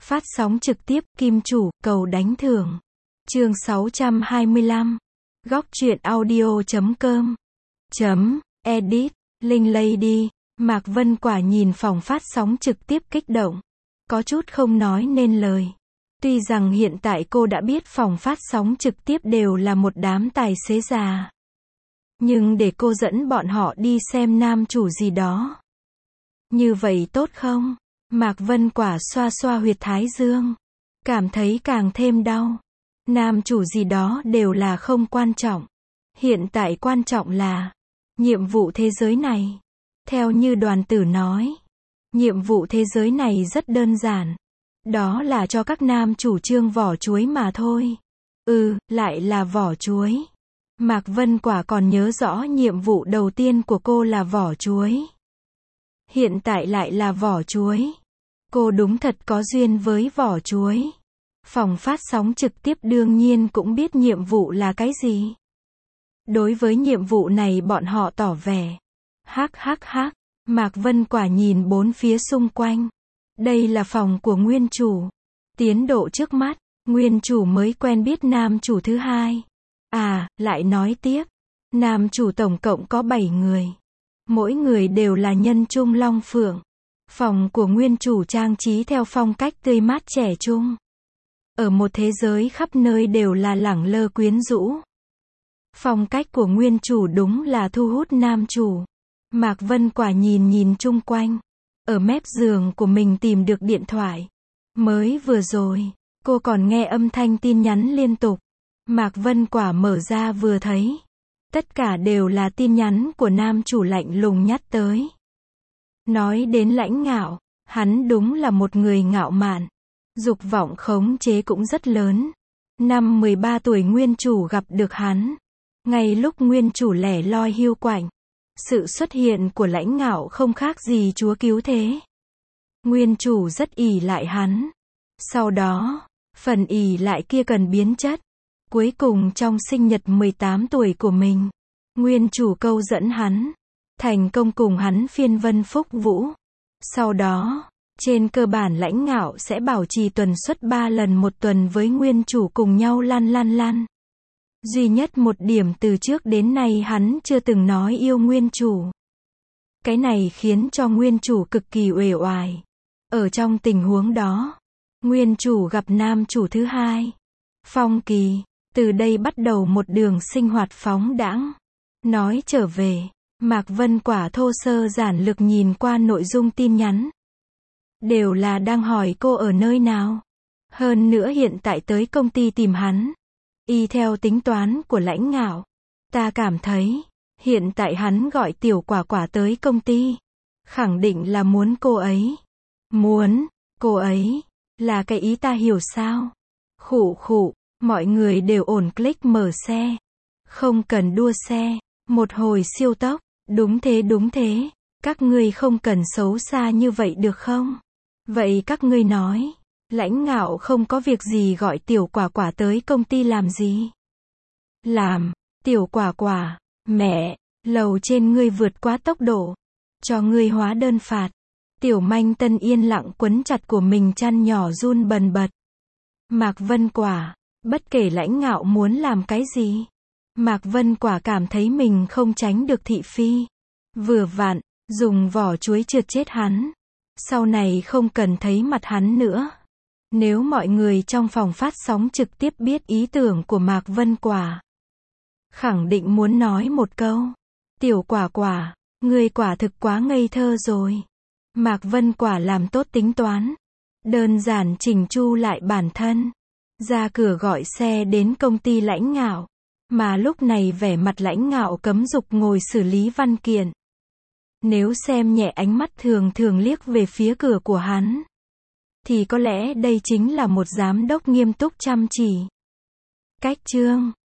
Phát sóng trực tiếp, kim chủ, cầu đánh thưởng. Chương 625. Góc truyện audio.com. Edit, Linh Lady. Mạc Vân Quả nhìn phòng phát sóng trực tiếp kích động. Có chút không nói nên lời. Tuy rằng hiện tại cô đã biết phòng phát sóng trực tiếp đều là một đám tài xế già. Nhưng để cô dẫn bọn họ đi xem nam chủ gì đó. Như vậy tốt không? Mạc Vân Quả xoa xoa huyệt thái dương. Cảm thấy càng thêm đau. Nam chủ gì đó đều là không quan trọng. Hiện tại quan trọng là nhiệm vụ thế giới này. Theo như Đoàn Tử nói, nhiệm vụ thế giới này rất đơn giản. Đó là cho các nam chủ trương vỏ chuối mà thôi. Lại là vỏ chuối. Mạc Vân Quả còn nhớ rõ nhiệm vụ đầu tiên của cô là vỏ chuối. Hiện tại lại là vỏ chuối. Cô đúng thật có duyên với vỏ chuối. Phòng phát sóng trực tiếp đương nhiên cũng biết nhiệm vụ là cái gì. Đối với nhiệm vụ này bọn họ tỏ vẻ. Hắc. Mạc Vân Quả nhìn bốn phía xung quanh. Đây là phòng của nguyên chủ. Tiến độ trước mắt, nguyên chủ mới quen biết nam chủ thứ hai. Lại nói tiếp. Nam chủ tổng cộng có 7 người. Mỗi người đều là nhân trung long phượng. Phòng của nguyên chủ trang trí theo phong cách tươi mát trẻ trung. Ở một thế giới khắp nơi đều là lẳng lơ quyến rũ. Phong cách của nguyên chủ đúng là thu hút nam chủ. Mạc Vân Quả nhìn chung quanh. Ở mép giường của mình tìm được điện thoại. Mới vừa rồi, cô còn nghe âm thanh tin nhắn liên tục. Mạc Vân Quả mở ra vừa thấy. Tất cả đều là tin nhắn của nam chủ lạnh lùng nhắn tới. Nói đến lãnh ngạo, hắn đúng là một người ngạo mạn. Dục vọng khống chế cũng rất lớn. Năm 13 tuổi nguyên chủ gặp được hắn. Ngay lúc nguyên chủ lẻ loi hiu quạnh. Sự xuất hiện của lãnh ngạo không khác gì chúa cứu thế. Nguyên chủ rất ỷ lại hắn. Sau đó, phần ỷ lại kia cần biến chất. Cuối cùng trong sinh nhật 18 tuổi của mình, nguyên chủ câu dẫn hắn. Thành công cùng hắn phiên vân phúc vũ. Sau đó, trên cơ bản lãnh ngạo sẽ bảo trì tần suất 3 lần một tuần với nguyên chủ cùng nhau lăn. Duy nhất một điểm từ trước đến nay hắn chưa từng nói yêu nguyên chủ. Cái này khiến cho nguyên chủ cực kỳ uể oải. Ở trong tình huống đó, nguyên chủ gặp nam chủ thứ hai. Phong Kỳ, từ đây bắt đầu một đường sinh hoạt phóng đãng. Nói trở về, Mạc Vân Quả thô sơ giản lược nhìn qua nội dung tin nhắn. Đều là đang hỏi cô ở nơi nào. Hơn nữa hiện tại tới công ty tìm hắn. Y theo tính toán của lãnh ngạo, ta cảm thấy, hiện tại hắn gọi Tiểu Quả Quả tới công ty. Khẳng định là muốn cô ấy. Muốn, cô ấy, là cái ý ta hiểu sao? Khụ, mọi người đều ổn click mở xe. Không cần đua xe, một hồi siêu tốc, đúng thế, các ngươi không cần xấu xa như vậy được không? Vậy các ngươi nói. Lãnh ngạo không có việc gì gọi Tiểu Quả Quả tới công ty làm gì? Làm, Tiểu Quả Quả, mẹ, lầu trên ngươi vượt quá tốc độ. Cho ngươi hóa đơn phạt. Tiểu Manh Tân yên lặng quấn chặt của mình chăn nhỏ run bần bật. Mạc Vân Quả, bất kể lãnh ngạo muốn làm cái gì. Mạc Vân Quả cảm thấy mình không tránh được thị phi. Vừa vặn, dùng vỏ chuối trượt chết hắn. Sau này không cần thấy mặt hắn nữa. Nếu mọi người trong phòng phát sóng trực tiếp biết ý tưởng của Mạc Vân Quả, khẳng định muốn nói một câu. Tiểu Quả Quả, ngươi quả thực quá ngây thơ rồi. Mạc Vân Quả làm tốt tính toán. Đơn giản chỉnh chu lại bản thân. Ra cửa gọi xe đến công ty lãnh ngạo. Mà lúc này vẻ mặt lãnh ngạo cấm dục ngồi xử lý văn kiện. Nếu xem nhẹ ánh mắt thường liếc về phía cửa của hắn, thì có lẽ đây chính là một giám đốc nghiêm túc chăm chỉ. Cách chương